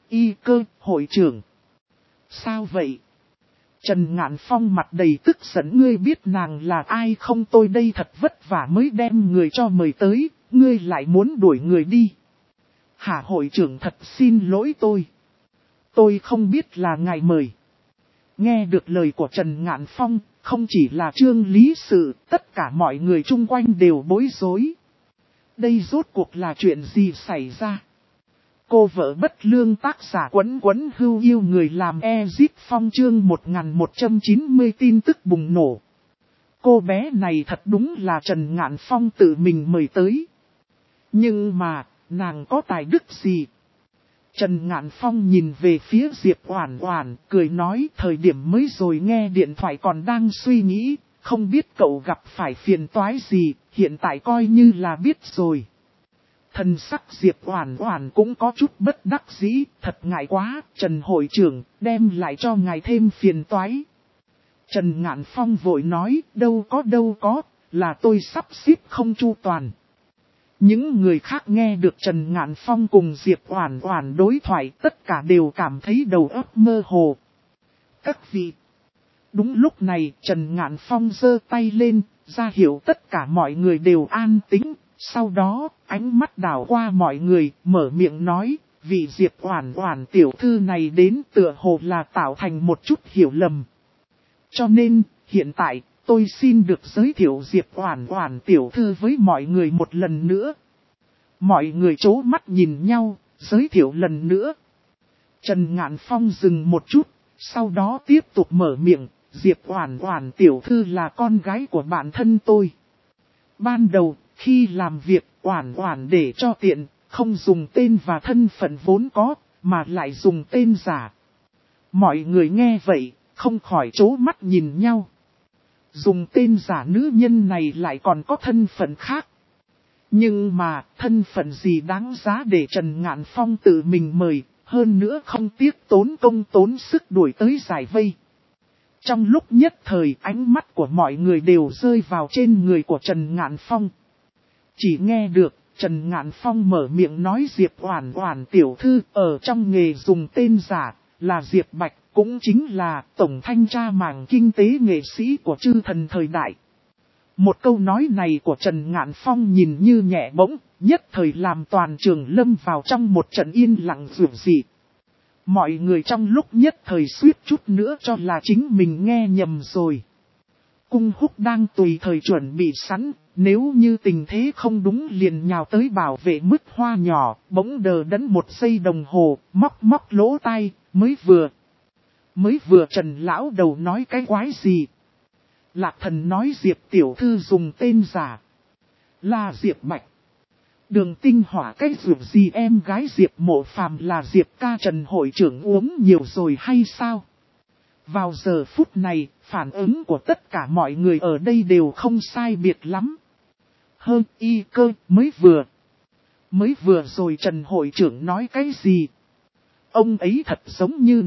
hội trưởng. "Sao vậy?" Trần Ngạn Phong mặt đầy tức giận, "Ngươi biết nàng là ai không? Tôi đây thật vất vả mới đem người cho mời tới, ngươi lại muốn đuổi người đi." "Hả hội trưởng, thật xin lỗi tôi không biết là ngài mời." Nghe được lời của Trần Ngạn Phong, không chỉ là Trương lý sự, tất cả mọi người chung quanh đều bối rối. Đây rốt cuộc là chuyện gì xảy ra? Cô vợ bất lương tác giả Quấn Quấn Hưu yêu người làm Exit Phong chương 1190 tin tức bùng nổ. Cô bé này thật đúng là Trần Ngạn Phong tự mình mời tới. Nhưng mà, nàng có tài đức gì? Trần Ngạn Phong nhìn về phía Diệp Oản Oản, cười nói, "Thời điểm mới rồi nghe điện thoại còn đang suy nghĩ, không biết cậu gặp phải phiền toái gì, hiện tại coi như là biết rồi." Thần sắc Diệp Oản Oản cũng có chút bất đắc dĩ, "Thật ngại quá, Trần hội trưởng, đem lại cho ngài thêm phiền toái." Trần Ngạn Phong vội nói, đâu có, là tôi sắp xếp không chu toàn." Những người khác nghe được Trần Ngạn Phong cùng Diệp Oản Oản đối thoại, tất cả đều cảm thấy đầu óc mơ hồ. "Các vị." Đúng lúc này, Trần Ngạn Phong giơ tay lên, ra hiệu tất cả mọi người đều an tĩnh. Sau đó, ánh mắt đảo qua mọi người, mở miệng nói, Vị Diệp Oản Oản tiểu thư này đến tựa hồ là tạo thành một chút hiểu lầm. Cho nên, hiện tại, tôi xin được giới thiệu Diệp Oản Oản tiểu thư với mọi người một lần nữa. Mọi người chố mắt nhìn nhau, giới thiệu lần nữa. Trần Ngạn Phong dừng một chút, sau đó tiếp tục mở miệng, Diệp Oản Oản tiểu thư là con gái của bạn thân tôi. Ban đầu, khi làm việc, Oản Oản để cho tiện, không dùng tên và thân phận vốn có, mà lại dùng tên giả. Mọi người nghe vậy, không khỏi chố mắt nhìn nhau. Dùng tên giả nữ nhân này lại còn có thân phận khác. Nhưng mà, thân phận gì đáng giá để Trần Ngạn Phong tự mình mời, hơn nữa không tiếc tốn công tốn sức đuổi tới giải vây. Trong lúc nhất thời ánh mắt của mọi người đều rơi vào trên người của Trần Ngạn Phong. Chỉ nghe được, Trần Ngạn Phong mở miệng nói Diệp Oản Oản tiểu thư ở trong nghề dùng tên giả, là Diệp Bạch, cũng chính là tổng thanh tra mảng kinh tế nghệ sĩ của chư thần thời đại. Một câu nói này của Trần Ngạn Phong nhìn như nhẹ bỗng, nhất thời làm toàn trường lâm vào trong một trận yên lặng rủng rỉ. Mọi người trong lúc nhất thời suýt chút nữa cho là chính mình nghe nhầm rồi. Cung Húc đang tùy thời chuẩn bị sẵn, nếu như tình thế không đúng liền nhào tới bảo vệ mứt hoa nhỏ, bỗng đờ đẫn một giây đồng hồ, móc lỗ tai, mới vừa Trần lão đầu nói cái quái gì. Lạc Thần nói Diệp tiểu thư dùng tên giả, là Diệp Bạch. Đường Tinh Hỏa cái ruột gì em gái Diệp Mộ Phàm là Diệp ca Trần hội trưởng uống nhiều rồi hay sao? Vào giờ phút này, phản ứng của tất cả mọi người ở đây đều không sai biệt lắm. Hơn y cơ, mới vừa rồi Trần hội trưởng nói cái gì? Ông ấy thật giống như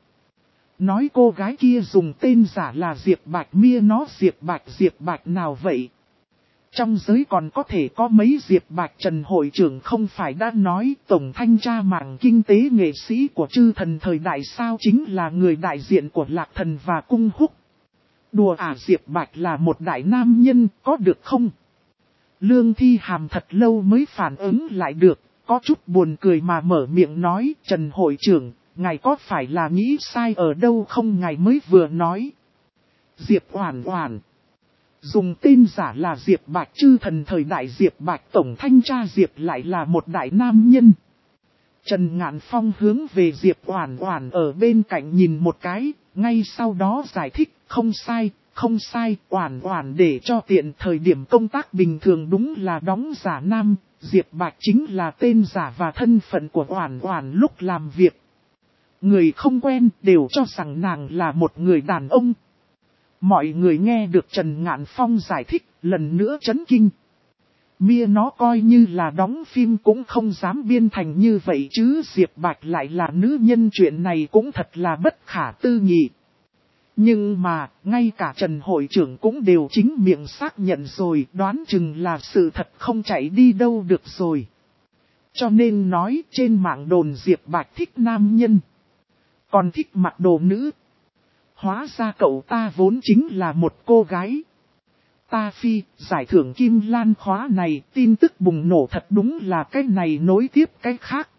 nói cô gái kia dùng tên giả là Diệp Bạch mia nó Diệp Bạch nào vậy? Trong giới còn có thể có mấy Diệp Bạch Trần hội trưởng không phải đã nói tổng thanh tra mảng kinh tế nghệ sĩ của chư thần thời đại sao chính là người đại diện của Lạc Thần và Cung Húc. Đùa à Diệp Bạch là một đại nam nhân có được không? Lương Thi Hàm thật lâu mới phản ứng lại được, có chút buồn cười mà mở miệng nói Trần hội trưởng, ngài có phải là nghĩ sai ở đâu không ngài mới vừa nói. Diệp Oản Oản dùng tên giả là Diệp Bạch chư thần thời đại Diệp Bạch tổng thanh tra Diệp lại là một đại nam nhân. Trần Ngạn Phong hướng về Diệp Oản Oản ở bên cạnh nhìn một cái, ngay sau đó giải thích, không sai, Oản Oản để cho tiện thời điểm công tác bình thường đúng là đóng giả nam, Diệp Bạch chính là tên giả và thân phận của Oản Oản lúc làm việc. Người không quen đều cho rằng nàng là một người đàn ông. Mọi người nghe được Trần Ngạn Phong giải thích, lần nữa chấn kinh. Mia nó coi như là đóng phim cũng không dám biên thành như vậy chứ Diệp Bạch lại là nữ nhân chuyện này cũng thật là bất khả tư nghị. Nhưng mà, ngay cả Trần hội trưởng cũng đều chính miệng xác nhận rồi, đoán chừng là sự thật không chạy đi đâu được rồi. Cho nên nói trên mạng đồn Diệp Bạch thích nam nhân, còn thích mặc đồ nữ. Hóa ra cậu ta vốn chính là một cô gái. Ta phi, giải thưởng Kim Lan khóa này, tin tức bùng nổ thật đúng là cái này nối tiếp cái khác.